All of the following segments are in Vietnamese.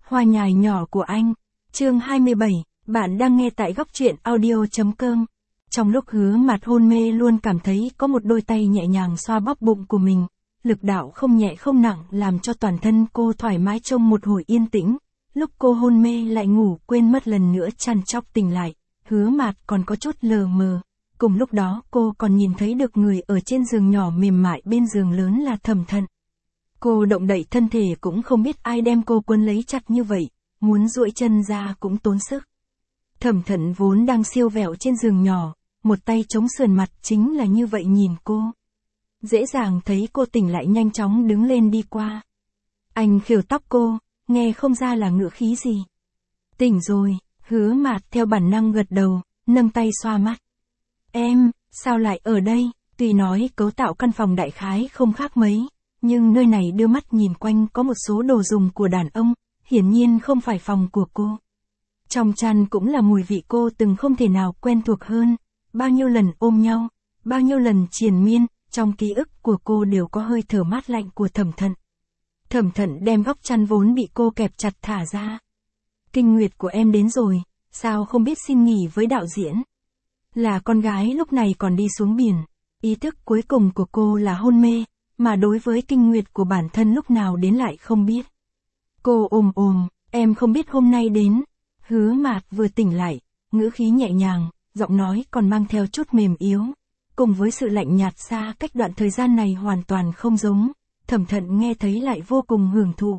Hoa nhài nhỏ của anh. Chương 27, bạn đang nghe tại góc truyện audio.com. Trong lúc Hứa Mạt hôn mê luôn cảm thấy có một đôi tay nhẹ nhàng xoa bóp bụng của mình, lực đạo không nhẹ không nặng làm cho toàn thân cô thoải mái trong một hồi yên tĩnh. Lúc cô hôn mê lại ngủ quên mất lần nữa chăn chóc tỉnh lại, Hứa Mạt còn có chút lờ mờ. Cùng lúc đó cô còn nhìn thấy được người ở trên giường nhỏ mềm mại bên giường lớn là Thẩm Thận. Cô động đậy thân thể cũng không biết ai đem cô quấn lấy chặt như vậy, muốn duỗi chân ra cũng tốn sức. Thẩm Thận vốn đang siêu vẹo trên giường nhỏ, một tay chống sườn mặt chính là như vậy nhìn cô. Dễ dàng thấy cô tỉnh lại nhanh chóng đứng lên đi qua. Anh khều tóc cô, nghe không ra là ngữ khí gì. Tỉnh rồi, Hứa Mạt theo bản năng gật đầu, nâng tay xoa mắt. Em, sao lại ở đây? Tuy nói cấu tạo căn phòng đại khái không khác mấy, nhưng nơi này đưa mắt nhìn quanh có một số đồ dùng của đàn ông, hiển nhiên không phải phòng của cô. Trong chăn cũng là mùi vị cô từng không thể nào quen thuộc hơn, bao nhiêu lần ôm nhau, bao nhiêu lần triền miên, trong ký ức của cô đều có hơi thở mát lạnh của Thẩm Thận. Thẩm Thận đem góc chăn vốn bị cô kẹp chặt thả ra. Kinh nguyệt của em đến rồi, sao không biết xin nghỉ với đạo diễn? Là con gái lúc này còn đi xuống biển, ý thức cuối cùng của cô là hôn mê, mà đối với kinh nguyệt của bản thân lúc nào đến lại không biết. Cô ồm, em không biết hôm nay đến. Hứa Mạt vừa tỉnh lại, ngữ khí nhẹ nhàng, giọng nói còn mang theo chút mềm yếu, cùng với sự lạnh nhạt xa cách đoạn thời gian này hoàn toàn không giống. Thẩm Thận nghe thấy lại vô cùng hưởng thụ.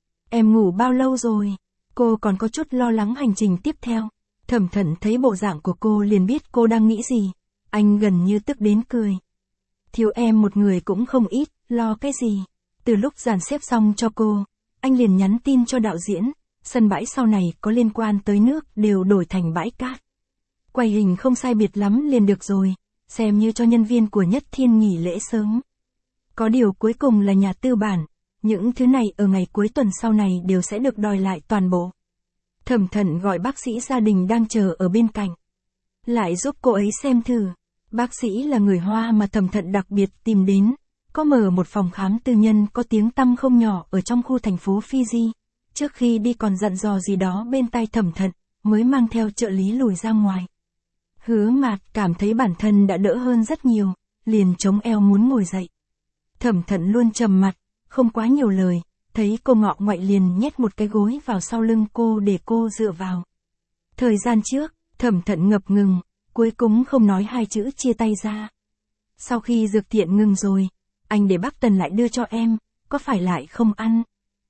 Em ngủ bao lâu rồi? Cô còn có chút lo lắng hành trình tiếp theo. Thẩm Thận thấy bộ dạng của cô liền biết cô đang nghĩ gì. Anh gần như tức đến cười. Thiếu em một người cũng không ít, lo cái gì? Từ lúc dàn xếp xong cho cô, anh liền nhắn tin cho đạo diễn, sân bãi sau này có liên quan tới nước đều đổi thành bãi cát. Quay hình không sai biệt lắm liền được rồi, xem như cho nhân viên của Nhất Thiên nghỉ lễ sớm. Có điều cuối cùng là nhà tư bản, những thứ này ở ngày cuối tuần sau này đều sẽ được đòi lại toàn bộ. Thẩm Thận gọi bác sĩ gia đình đang chờ ở bên cạnh. Lại giúp cô ấy xem thử. Bác sĩ là người Hoa mà Thẩm Thận đặc biệt tìm đến, có mở một phòng khám tư nhân có tiếng tăm không nhỏ ở trong khu thành phố Fiji. Trước khi đi còn dặn dò gì đó bên tai Thẩm Thận, mới mang theo trợ lý lùi ra ngoài. Hứa Mạt cảm thấy bản thân đã đỡ hơn rất nhiều, liền chống eo muốn ngồi dậy. Thẩm Thận luôn trầm mặt, không quá nhiều lời, thấy cô ngọ ngoại liền nhét một cái gối vào sau lưng cô để cô dựa vào. Thời gian trước, Thẩm Thận ngập ngừng, cuối cùng không nói hai chữ chia tay ra. Sau khi dược thiện ngừng rồi, anh để bác Tần lại đưa cho em, có phải lại không ăn?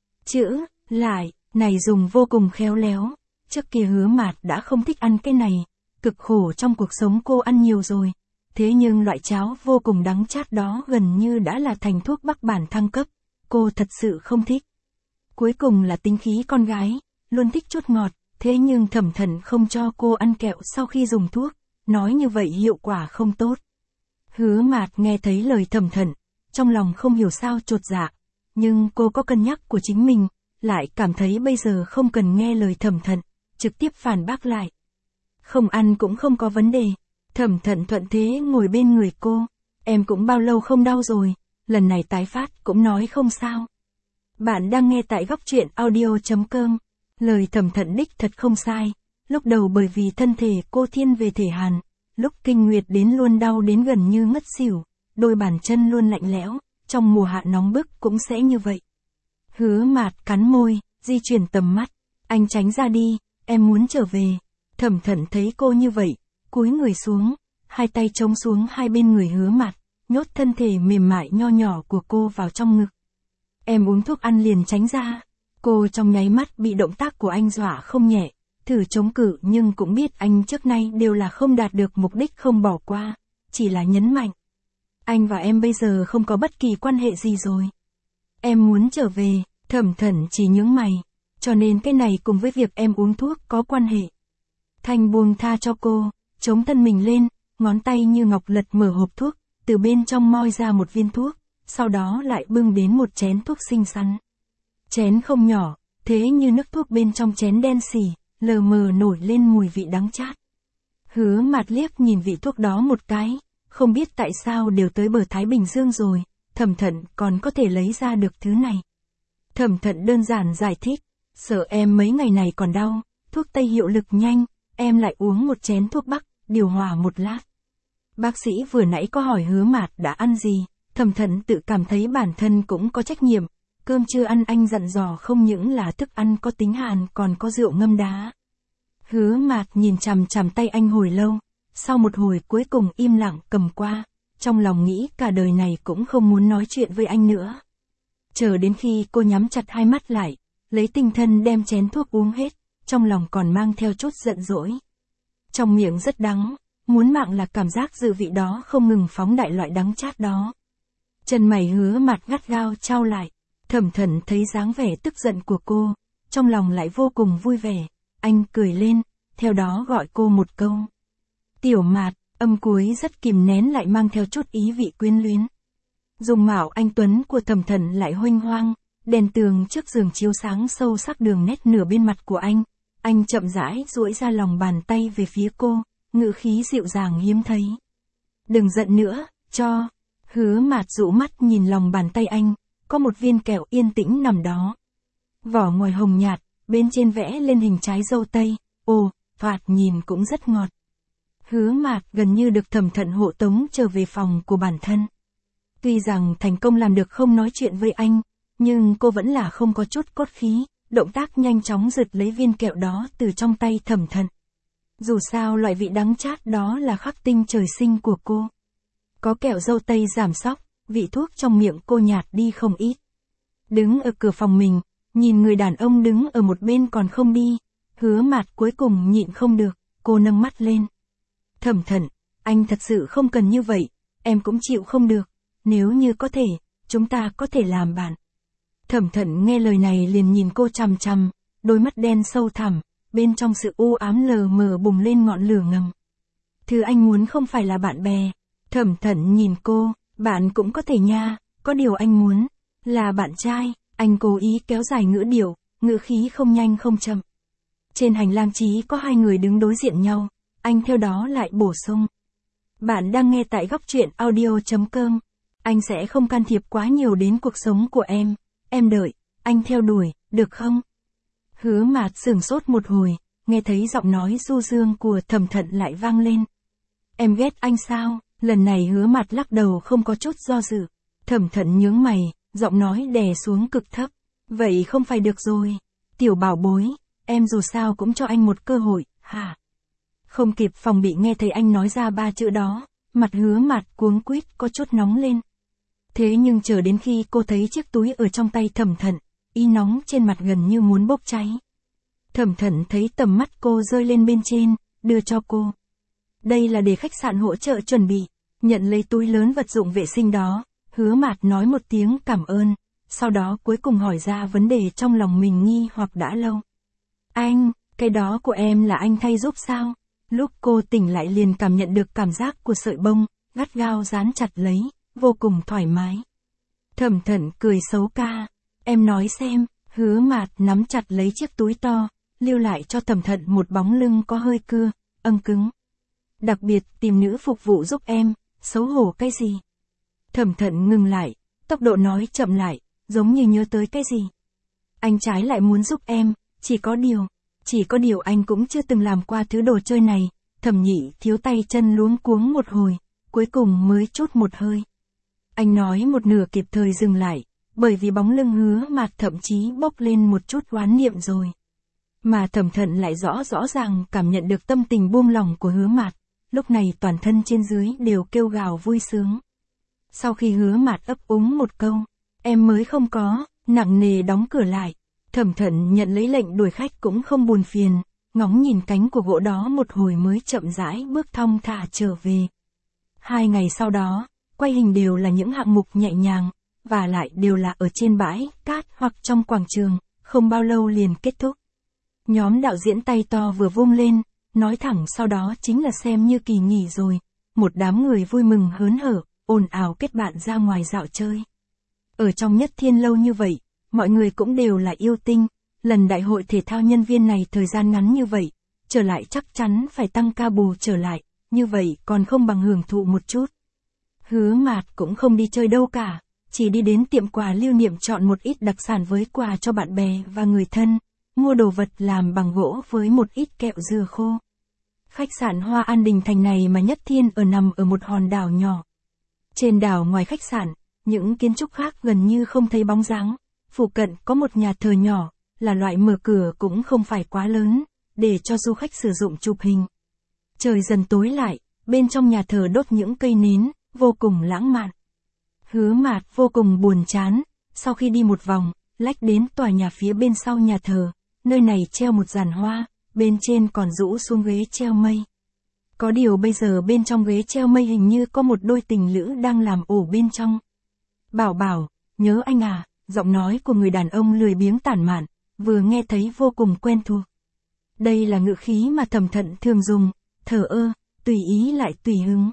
Chữ lại này dùng vô cùng khéo léo, trước kia Hứa Mạt đã không thích ăn cái này, cực khổ trong cuộc sống cô ăn nhiều rồi, thế nhưng loại cháo vô cùng đắng chát đó gần như đã là thành thuốc bắc bản thăng cấp, cô thật sự không thích. Cuối cùng là tính khí con gái, luôn thích chút ngọt, thế nhưng Thẩm Thận không cho cô ăn kẹo sau khi dùng thuốc, nói như vậy hiệu quả không tốt. Hứa Mạt nghe thấy lời Thẩm Thận, trong lòng không hiểu sao chột dạ, nhưng cô có cân nhắc của chính mình, lại cảm thấy bây giờ không cần nghe lời Thẩm Thận, trực tiếp phản bác lại. Không ăn cũng không có vấn đề. Thẩm Thận thuận thế ngồi bên người cô. Em cũng bao lâu không đau rồi, lần này tái phát cũng nói không sao. Bạn đang nghe tại góc truyện audio.com. Lời Thẩm Thận đích thật không sai. Lúc đầu bởi vì thân thể cô thiên về thể hàn, lúc kinh nguyệt đến luôn đau đến gần như ngất xỉu, đôi bàn chân luôn lạnh lẽo, trong mùa hạ nóng bức cũng sẽ như vậy. Hứa Mạt cắn môi, di chuyển tầm mắt. Anh tránh ra đi, em muốn trở về. Thẩm Thận thấy cô như vậy, cúi người xuống, hai tay chống xuống hai bên người Hứa Mạt, nhốt thân thể mềm mại nho nhỏ của cô vào trong ngực. Em uống thuốc ăn liền tránh ra. Cô trong nháy mắt bị động tác của anh dọa không nhẹ, thử chống cự nhưng cũng biết anh trước nay đều là không đạt được mục đích không bỏ qua, chỉ là nhấn mạnh. Anh và em bây giờ không có bất kỳ quan hệ gì rồi. Em muốn trở về. Thẩm Thận chỉ nhướng mày, cho nên cái này cùng với việc em uống thuốc có quan hệ. Thanh buông tha cho cô, chống thân mình lên, ngón tay như ngọc lật mở hộp thuốc, từ bên trong moi ra một viên thuốc, sau đó lại bưng đến một chén thuốc xinh xắn. Chén không nhỏ, thế như nước thuốc bên trong chén đen xỉ, lờ mờ nổi lên mùi vị đắng chát. Hứa Mạt liếc nhìn vị thuốc đó một cái, không biết tại sao đều tới bờ Thái Bình Dương rồi, Thẩm Thận còn có thể lấy ra được thứ này. Thẩm Thận đơn giản giải thích, Sợ em mấy ngày này còn đau, thuốc tây hiệu lực nhanh, em lại uống một chén thuốc bắc, điều hòa một lát. Bác sĩ vừa nãy có hỏi Hứa Mạt đã ăn gì, Thẩm Thận tự cảm thấy bản thân cũng có trách nhiệm, cơm trưa ăn anh dặn dò không những là thức ăn có tính hàn còn có rượu ngâm đá. Hứa Mạt nhìn chằm chằm tay anh hồi lâu, sau một hồi cuối cùng im lặng cầm qua, trong lòng nghĩ cả đời này cũng không muốn nói chuyện với anh nữa. Chờ đến khi cô nhắm chặt hai mắt lại, lấy tinh thần đem chén thuốc uống hết, trong lòng còn mang theo chút giận dỗi. Trong miệng rất đắng, muốn mạng là cảm giác dư vị đó không ngừng phóng đại loại đắng chát đó. Chân mày Hứa Mạt gắt gao chau lại, Thẩm Thận thấy dáng vẻ tức giận của cô, trong lòng lại vô cùng vui vẻ, anh cười lên, theo đó gọi cô một câu. Tiểu Mạt, âm cuối rất kìm nén lại mang theo chút ý vị quyến luyến. Dung mạo anh tuấn của Thẩm Thận lại huênh hoang, đèn tường trước giường chiếu sáng sâu sắc đường nét nửa bên mặt của anh chậm rãi duỗi ra lòng bàn tay về phía cô, ngữ khí dịu dàng hiếm thấy. Đừng giận nữa, cho. Hứa Mạt dụ mắt nhìn lòng bàn tay anh, có một viên kẹo yên tĩnh nằm đó. Vỏ ngoài hồng nhạt, bên trên vẽ lên hình trái dâu tây, thoạt nhìn cũng rất ngọt. Hứa Mạt gần như được Thẩm Thận hộ tống trở về phòng của bản thân. Tuy rằng thành công làm được không nói chuyện với anh, nhưng cô vẫn là không có chút cốt khí, động tác nhanh chóng giật lấy viên kẹo đó từ trong tay Thẩm Thận. Dù sao loại vị đắng chát đó là khắc tinh trời sinh của cô. Có kẹo dâu tây giảm sóc, vị thuốc trong miệng cô nhạt đi không ít. Đứng ở cửa phòng mình, nhìn người đàn ông đứng ở một bên còn không đi, Hứa Mạt cuối cùng nhịn không được, cô nâng mắt lên. Thẩm Thận, anh thật sự không cần như vậy, em cũng chịu không được, nếu như có thể, chúng ta có thể làm bạn. Thẩm Thận nghe lời này liền nhìn cô chằm chằm, đôi mắt đen sâu thẳm, bên trong sự u ám lờ mờ bùng lên ngọn lửa ngầm. Thứ anh muốn không phải là bạn bè. Thẩm Thận nhìn cô, bạn cũng có thể nha, có điều anh muốn là bạn trai. Anh cố ý kéo dài ngữ điệu, ngữ khí không nhanh không chậm. Trên hành lang trí có hai người đứng đối diện nhau, anh theo đó lại bổ sung. Bạn đang nghe tại Góc Truyện Audio.com. Anh sẽ không can thiệp quá nhiều đến cuộc sống của em đợi, anh theo đuổi, được không? Hứa Mạt sửng sốt một hồi, nghe thấy giọng nói du dương của Thẩm Thận lại vang lên. Em ghét anh sao? Lần này Hứa Mạt lắc đầu không có chút do dự. Thẩm Thận nhướng mày, giọng nói đè xuống cực thấp. Vậy không phải được rồi. Tiểu bảo bối, em dù sao cũng cho anh một cơ hội, hả? Không kịp phòng bị nghe thấy anh nói ra ba chữ đó, mặt Hứa Mạt cuống quýt có chút nóng lên. Thế nhưng chờ đến khi cô thấy chiếc túi ở trong tay Thẩm Thận, y nóng trên mặt gần như muốn bốc cháy. Thẩm Thận thấy tầm mắt cô rơi lên bên trên, đưa cho cô. Đây là để khách sạn hỗ trợ chuẩn bị. Nhận lấy túi lớn vật dụng vệ sinh đó, Hứa Mạt nói một tiếng cảm ơn, sau đó cuối cùng hỏi ra vấn đề trong lòng mình nghi hoặc đã lâu. Anh, cái đó của em là anh thay giúp sao? Lúc cô tỉnh lại liền cảm nhận được cảm giác của sợi bông, gắt gao dán chặt lấy, vô cùng thoải mái. Thẩm Thận cười xấu ca, em nói xem. Hứa Mạt nắm chặt lấy chiếc túi to, lưu lại cho Thẩm Thận một bóng lưng có hơi cưa, cứng. Đặc biệt tìm nữ phục vụ giúp em, xấu hổ cái gì? Thẩm Thận ngừng lại, tốc độ nói chậm lại, giống như nhớ tới cái gì. Anh trái lại muốn giúp em, chỉ có điều anh cũng chưa từng làm qua thứ đồ chơi này. Thẩm Nhị thiếu tay chân luống cuống một hồi, cuối cùng mới trút một hơi. Anh nói một nửa kịp thời dừng lại, bởi vì bóng lưng Hứa Mạt thậm chí bốc lên một chút oán niệm rồi. Mà Thẩm Thận lại rõ ràng cảm nhận được tâm tình buông lỏng của Hứa Mạt, lúc này toàn thân trên dưới đều kêu gào vui sướng. Sau khi Hứa Mạt ấp úng một câu, em mới không có, nặng nề đóng cửa lại. Thẩm Thận nhận lấy lệnh đuổi khách cũng không buồn phiền, ngóng nhìn cánh của gỗ đó một hồi mới chậm rãi bước thong thả trở về. 2 ngày sau đó, quay hình đều là những hạng mục nhẹ nhàng, và lại đều là ở trên bãi cát hoặc trong quảng trường, không bao lâu liền kết thúc. Nhóm đạo diễn tay to vừa vung lên, nói thẳng sau đó chính là xem như kỳ nghỉ rồi. Một đám người vui mừng hớn hở, ồn ào kết bạn ra ngoài dạo chơi. Ở trong Nhất Thiên lâu như vậy, mọi người cũng đều là yêu tinh. Lần đại hội thể thao nhân viên này thời gian ngắn như vậy, trở lại chắc chắn phải tăng ca bù trở lại, như vậy còn không bằng hưởng thụ một chút. Hứa Mạt cũng không đi chơi đâu cả, chỉ đi đến tiệm quà lưu niệm chọn một ít đặc sản với quà cho bạn bè và người thân. mua đồ vật làm bằng gỗ với một ít kẹo dừa khô. Khách sạn Hoa An Đình Thành này mà Nhất Thiên ở nằm ở một hòn đảo nhỏ. Trên đảo ngoài khách sạn, những kiến trúc khác gần như không thấy bóng dáng. Phụ cận có một nhà thờ nhỏ, là loại mở cửa cũng không phải quá lớn, để cho du khách sử dụng chụp hình. Trời dần tối lại, bên trong nhà thờ đốt những cây nến, vô cùng lãng mạn. Hứa Mạt vô cùng buồn chán, sau khi đi một vòng, lách đến tòa nhà phía bên sau nhà thờ, nơi này treo một giàn hoa, bên trên còn rũ xuống ghế treo mây. Có điều bây giờ bên trong ghế treo mây hình như có một đôi tình lữ đang làm ổ bên trong. Bảo Bảo, nhớ anh à, giọng nói của người đàn ông lười biếng tản mạn, vừa nghe thấy vô cùng quen thuộc. Đây là ngữ khí mà Thẩm Thận thường dùng, thờ ơ, tùy ý lại tùy hứng.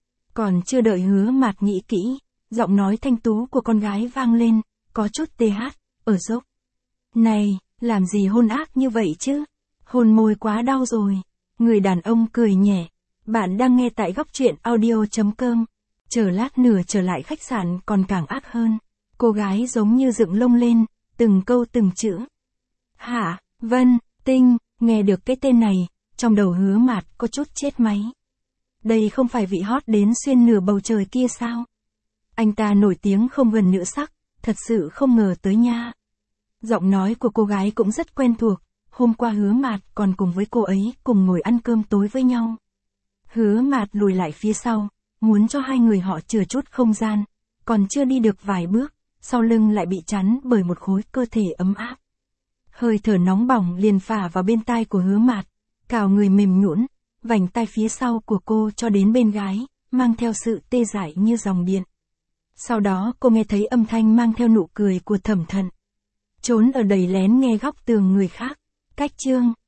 Còn chưa đợi Hứa Mạt nghĩ kỹ, giọng nói thanh tú của con gái vang lên, có chút tê hát, ở dốc. Này, làm gì hôn ác như vậy chứ? Hôn môi quá đau rồi. Người đàn ông cười nhẹ. Bạn đang nghe tại góc truyện audio.com. Chờ lát nữa trở lại khách sạn còn càng ác hơn. Cô gái giống như dựng lông lên, từng câu từng chữ. Hả, Vân, Tinh, nghe được cái tên này, trong đầu Hứa Mạt có chút chết máy. Đây không phải vị hot đến xuyên nửa bầu trời kia sao? Anh ta nổi tiếng không gần nữ sắc, thật sự không ngờ tới nha. Giọng nói của cô gái cũng rất quen thuộc, hôm qua Hứa Mạt còn cùng với cô ấy cùng ngồi ăn cơm tối với nhau. Hứa Mạt lùi lại phía sau, muốn cho hai người họ chừa chút không gian, còn chưa đi được vài bước, sau lưng lại bị chắn bởi một khối cơ thể ấm áp. Hơi thở nóng bỏng liền phả vào bên tai của Hứa Mạt, cào người mềm nhũn, vành tai phía sau của cô cho đến bên gái, mang theo sự tê dại như dòng điện. Sau đó cô nghe thấy âm thanh mang theo nụ cười của Thẩm Thận. Trốn ở đầy lén nghe góc tường người khác. Cách chương